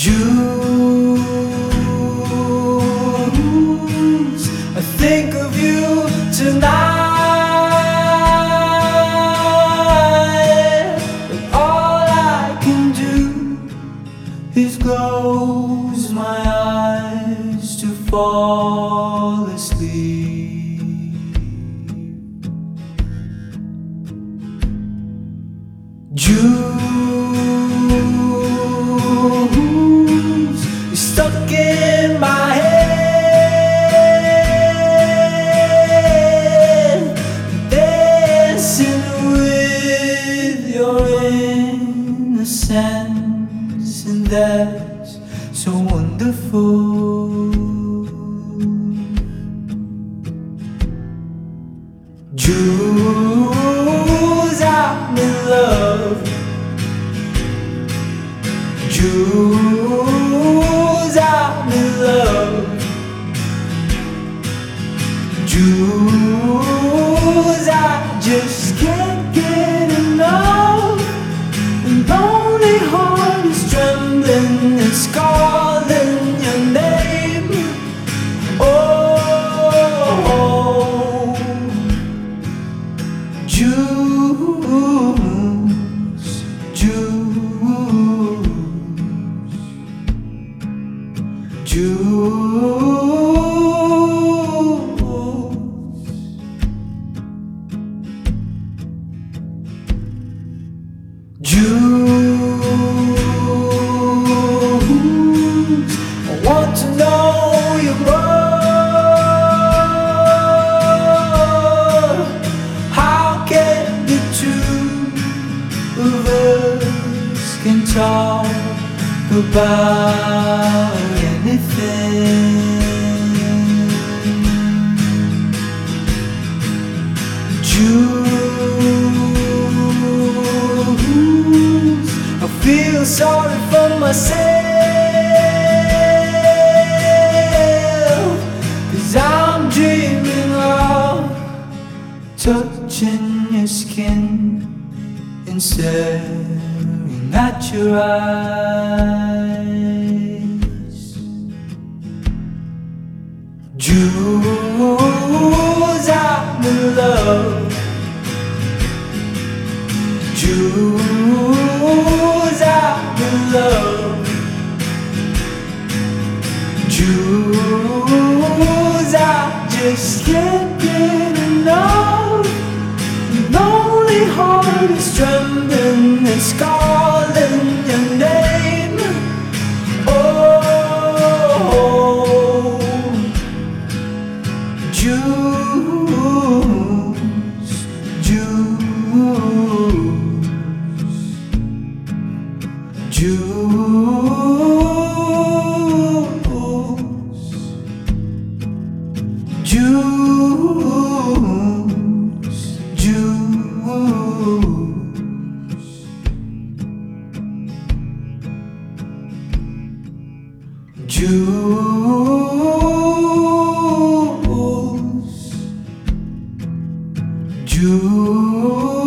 Juice, I think of you tonight, but all I can do is close my eyes to fall asleep. Juice is stuck in my head, dancing with your innocence, and that's so wonderful. Juice, I'm in love. Juice, I'm in love. Juice, I just can't get enough. And lonely heart is trembling, it's calling your name. Oh, Juice, Juice, Juice, Juice, I want to know you more. How can the two of us can talk about anything? Juice, I feel sorry for myself, 'cause I'm dreaming of touching your skin and staring at your eyes. Juice, I'm in love. Juice, I'm in love. Juice, I just can't get enough. Lonely heart is trembling, it's calling your name. Oh, Juice, Juice, Juice, Juice, Juice, Juice, Juice.